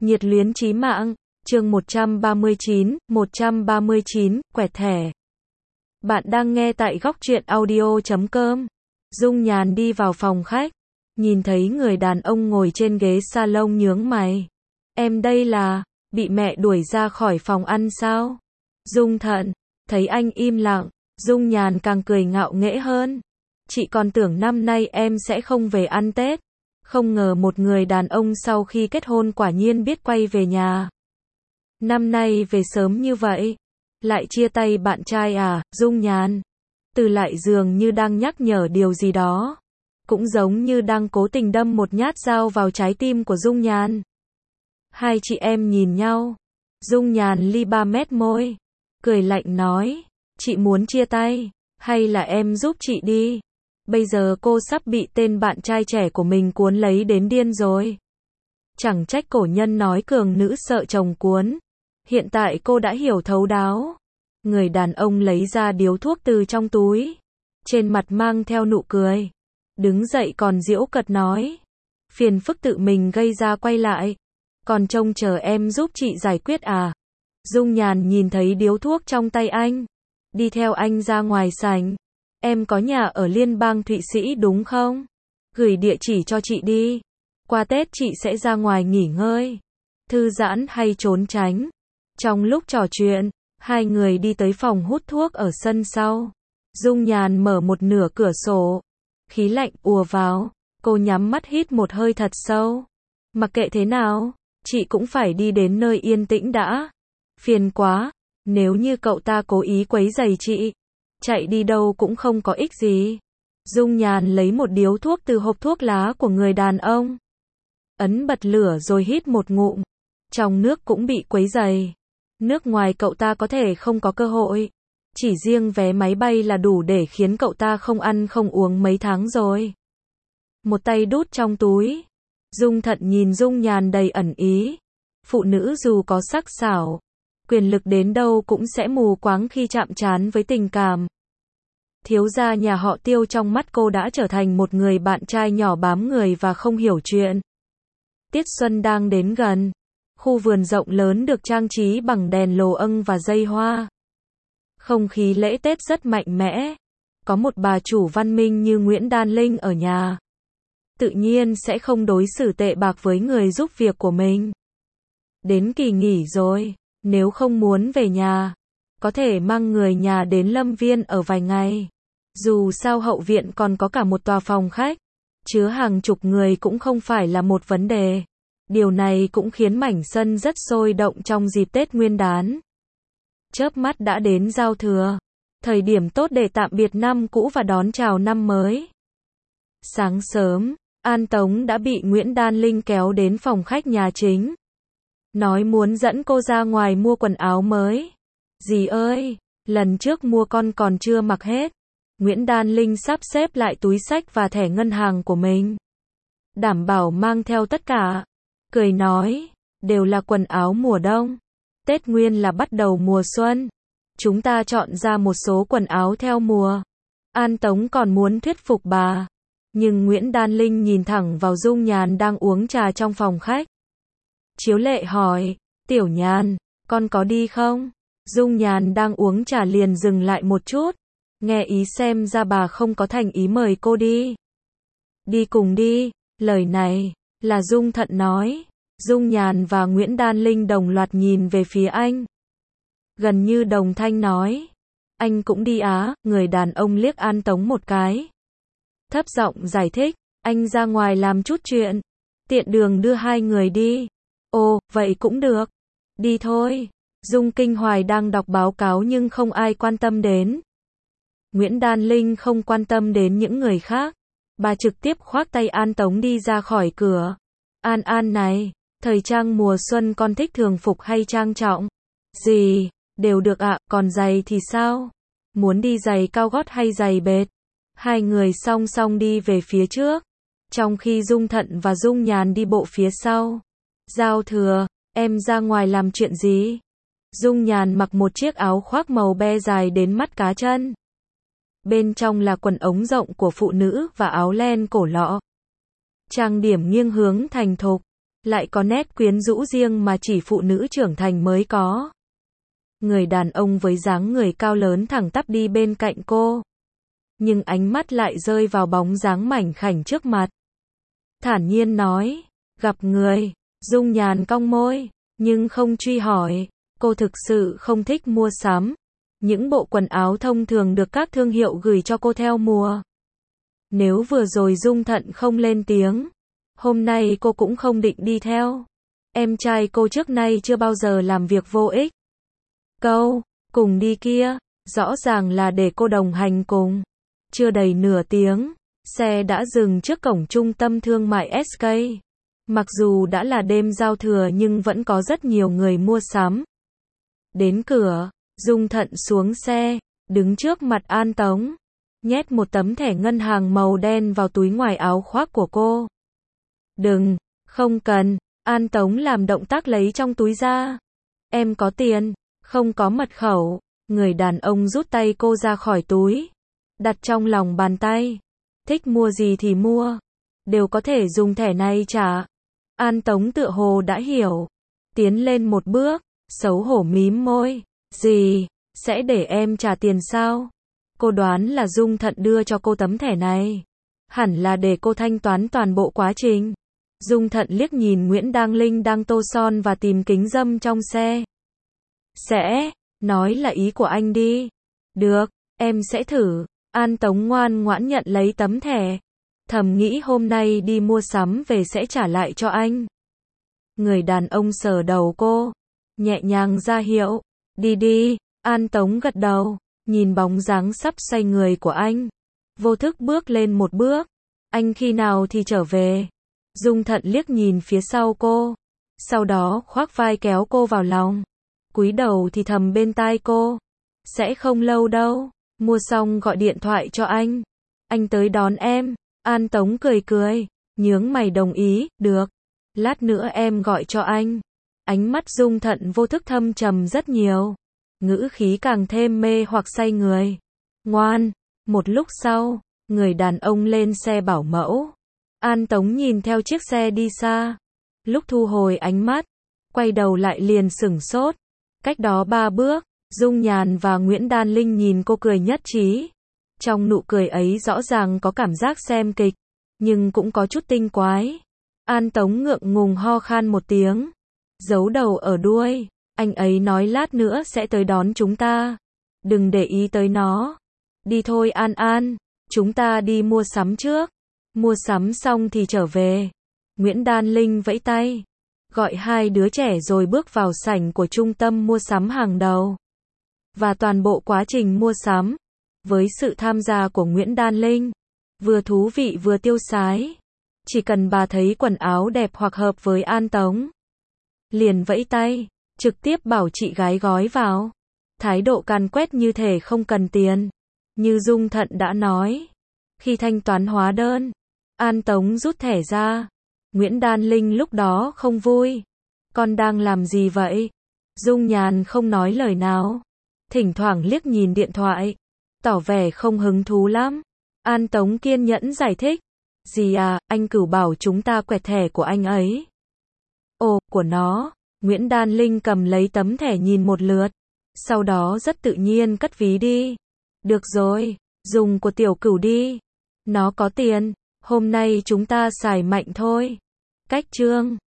Nhiệt luyến chí mạng, chương 139, quẹt thẻ. Bạn đang nghe tại góc truyện audio.com. Dung Nhàn đi vào phòng khách, nhìn thấy người đàn ông ngồi trên ghế salon nhướng mày. Em đây là, bị mẹ đuổi ra khỏi phòng ăn sao? Dung Thận, thấy anh im lặng, Dung Nhàn càng cười ngạo nghễ hơn. Chị còn tưởng năm nay em sẽ không về ăn Tết. Không ngờ một người đàn ông sau khi kết hôn quả nhiên biết quay về nhà. Năm nay về sớm như vậy. Lại chia tay bạn trai à, Dung Nhàn? Từ Lại dường như đang nhắc nhở điều gì đó. Cũng giống như đang cố tình đâm một nhát dao vào trái tim của Dung Nhàn. Hai chị em nhìn nhau. Dung Nhàn li ba mét môi. Cười lạnh nói. Chị muốn chia tay, hay là em giúp chị đi? Bây giờ cô sắp bị tên bạn trai trẻ của mình cuốn lấy đến điên rồi. Chẳng trách cổ nhân nói cường nữ sợ chồng cuốn. Hiện tại cô đã hiểu thấu đáo. Người đàn ông lấy ra điếu thuốc từ trong túi. Trên mặt mang theo nụ cười. Đứng dậy còn giễu cợt nói. Phiền phức tự mình gây ra quay lại. Còn trông chờ em giúp chị giải quyết à? Dung Nhàn nhìn thấy điếu thuốc trong tay anh. Đi theo anh ra ngoài sảnh. Em có nhà ở Liên bang Thụy Sĩ đúng không? Gửi địa chỉ cho chị đi. Qua Tết chị sẽ ra ngoài nghỉ ngơi. Thư giãn hay trốn tránh. Trong lúc trò chuyện, hai người đi tới phòng hút thuốc ở sân sau. Dung Nhàn mở một nửa cửa sổ. Khí lạnh ùa vào. Cô nhắm mắt hít một hơi thật sâu. Mặc kệ thế nào, chị cũng phải đi đến nơi yên tĩnh đã. Phiền quá, nếu như cậu ta cố ý quấy rầy chị, chạy đi đâu cũng không có ích gì. Dung Nhàn lấy một điếu thuốc từ hộp thuốc lá của người đàn ông. Ấn bật lửa rồi hít một ngụm. Trong nước cũng bị quấy rầy. Nước ngoài cậu ta có thể không có cơ hội. Chỉ riêng vé máy bay là đủ để khiến cậu ta không ăn không uống mấy tháng rồi. Một tay đút trong túi. Dung Thận nhìn Dung Nhàn đầy ẩn ý. Phụ nữ dù có sắc sảo, quyền lực đến đâu cũng sẽ mù quáng khi chạm trán với tình cảm. Thiếu gia nhà họ Tiêu trong mắt cô đã trở thành một người bạn trai nhỏ bám người và không hiểu chuyện. Tiết xuân đang đến gần. Khu vườn rộng lớn được trang trí bằng đèn lồ âng và dây hoa. Không khí lễ Tết rất mạnh mẽ. Có một bà chủ văn minh như Nguyễn Đan Linh ở nhà. Tự nhiên sẽ không đối xử tệ bạc với người giúp việc của mình. Đến kỳ nghỉ rồi, nếu không muốn về nhà, có thể mang người nhà đến Lâm Viên ở vài ngày. Dù sao hậu viện còn có cả một tòa phòng khách, chứa hàng chục người cũng không phải là một vấn đề. Điều này cũng khiến mảnh sân rất sôi động trong dịp Tết Nguyên đán. Chớp mắt đã đến giao thừa, thời điểm tốt để tạm biệt năm cũ và đón chào năm mới. Sáng sớm, An Tống đã bị Nguyễn Đan Linh kéo đến phòng khách nhà chính. Nói muốn dẫn cô ra ngoài mua quần áo mới. Dì ơi, lần trước mua con còn chưa mặc hết. Nguyễn Đan Linh sắp xếp lại túi xách và thẻ ngân hàng của mình. Đảm bảo mang theo tất cả. Cười nói, đều là quần áo mùa đông. Tết Nguyên là bắt đầu mùa xuân. Chúng ta chọn ra một số quần áo theo mùa. An Tống còn muốn thuyết phục bà. Nhưng Nguyễn Đan Linh nhìn thẳng vào Dung Nhàn đang uống trà trong phòng khách. Chiếu Lệ hỏi, Tiểu Nhàn, con có đi không? Dung Nhàn đang uống trà liền dừng lại một chút. Nghe ý xem ra bà không có thành ý mời cô đi. Đi cùng đi, lời này, là Dung Thận nói. Dung Nhàn và Nguyễn Đan Linh đồng loạt nhìn về phía anh. Gần như đồng thanh nói. Anh cũng đi á, người đàn ông liếc An Tống một cái. Thấp giọng giải thích, anh ra ngoài làm chút chuyện. Tiện đường đưa hai người đi. Ồ, vậy cũng được. Đi thôi. Dung Kinh Hoài đang đọc báo cáo nhưng không ai quan tâm đến. Nguyễn Đan Linh không quan tâm đến những người khác. Bà trực tiếp khoác tay An Tống đi ra khỏi cửa. An An này, thời trang mùa xuân con thích thường phục hay trang trọng? Gì, đều được ạ, còn giày thì sao? Muốn đi giày cao gót hay giày bệt? Hai người song song đi về phía trước. Trong khi Dung Thận và Dung Nhàn đi bộ phía sau. Giao thừa, em ra ngoài làm chuyện gì? Dung Nhàn mặc một chiếc áo khoác màu be dài đến mắt cá chân. Bên trong là quần ống rộng của phụ nữ và áo len cổ lọ. Trang điểm nghiêng hướng thành thục. lại có nét quyến rũ riêng mà chỉ phụ nữ trưởng thành mới có. Người đàn ông với dáng người cao lớn thẳng tắp đi bên cạnh cô. Nhưng ánh mắt lại rơi vào bóng dáng mảnh khảnh trước mặt. Thản nhiên nói, gặp người, Dung Nhàn cong môi, nhưng không truy hỏi, cô thực sự không thích mua sắm. Những bộ quần áo thông thường được các thương hiệu gửi cho cô theo mùa. Nếu vừa rồi Dung Thận không lên tiếng, hôm nay cô cũng không định đi theo. Em trai cô trước nay chưa bao giờ làm việc vô ích. Câu, cùng đi kia, rõ ràng là để cô đồng hành cùng. Chưa đầy nửa tiếng, xe đã dừng trước cổng trung tâm thương mại SK. Mặc dù đã là đêm giao thừa nhưng vẫn có rất nhiều người mua sắm. Đến cửa, Dung Thận xuống xe, đứng trước mặt An Tống, nhét một tấm thẻ ngân hàng màu đen vào túi ngoài áo khoác của cô. Đừng, không cần, An Tống làm động tác lấy trong túi ra. Em có tiền, không có mật khẩu. Người đàn ông rút tay cô ra khỏi túi, đặt trong lòng bàn tay. Thích mua gì thì mua, đều có thể dùng thẻ này trả. An Tống tựa hồ đã hiểu, tiến lên một bước, xấu hổ mím môi. Gì, sẽ để em trả tiền sao? Cô đoán là Dung Thận đưa cho cô tấm thẻ này. Hẳn là để cô thanh toán toàn bộ quá trình. Dung Thận liếc nhìn Nguyễn Đăng Linh đang tô son và tìm kính râm trong xe. Sẽ, nói là ý của anh đi. Được, em sẽ thử. An Tống ngoan ngoãn nhận lấy tấm thẻ. Thầm nghĩ hôm nay đi mua sắm về sẽ trả lại cho anh. Người đàn ông sờ đầu cô, nhẹ nhàng ra hiệu. Đi đi, An Tống gật đầu, nhìn bóng dáng sắp xoay người của anh. Vô thức bước lên một bước. Anh khi nào thì trở về? Dung Thận liếc nhìn phía sau cô. Sau đó khoác vai kéo cô vào lòng. Cúi đầu thì thầm bên tai cô. Sẽ không lâu đâu, mua xong gọi điện thoại cho anh. Anh tới đón em. An Tống cười cười, nhướng mày đồng ý, được. Lát nữa em gọi cho anh. Ánh mắt Dung Thận vô thức thâm trầm rất nhiều. Ngữ khí càng thêm mê hoặc say người. Ngoan. Một lúc sau, người đàn ông lên xe bảo mẫu. An Tống nhìn theo chiếc xe đi xa. Lúc thu hồi ánh mắt, quay đầu lại liền sửng sốt. Cách đó 3 bước, Dung Nhàn và Nguyễn Đan Linh nhìn cô cười nhất trí. Trong nụ cười ấy rõ ràng có cảm giác xem kịch, nhưng cũng có chút tinh quái. An Tống ngượng ngùng ho khan một tiếng, giấu đầu ở đuôi. Anh ấy nói lát nữa sẽ tới đón chúng ta. Đừng để ý tới nó. Đi thôi An An, chúng ta đi mua sắm trước. Mua sắm xong thì trở về. Nguyễn Đan Linh vẫy tay, gọi hai đứa trẻ rồi bước vào sảnh của trung tâm mua sắm hàng đầu. Và toàn bộ quá trình mua sắm, với sự tham gia của Nguyễn Đan Linh, vừa thú vị vừa tiêu sái. Chỉ cần bà thấy quần áo đẹp hoặc hợp với An Tống, liền vẫy tay, trực tiếp bảo chị gái gói vào. Thái độ càn quét như thể không cần tiền. Như Dung Thận đã nói, khi thanh toán hóa đơn, An Tống rút thẻ ra. Nguyễn Đan Linh lúc đó không vui. Con đang làm gì vậy? Dung Nhàn không nói lời nào, thỉnh thoảng liếc nhìn điện thoại, tỏ vẻ không hứng thú lắm. An Tống kiên nhẫn giải thích. Gì à, anh Cửu bảo chúng ta quẹt thẻ của anh ấy. Ồ, của nó. Nguyễn Đan Linh cầm lấy tấm thẻ nhìn một lượt, sau đó rất tự nhiên cất ví đi. Được rồi, dùng của Tiểu Cửu đi. Nó có tiền, hôm nay chúng ta xài mạnh thôi. Cách chương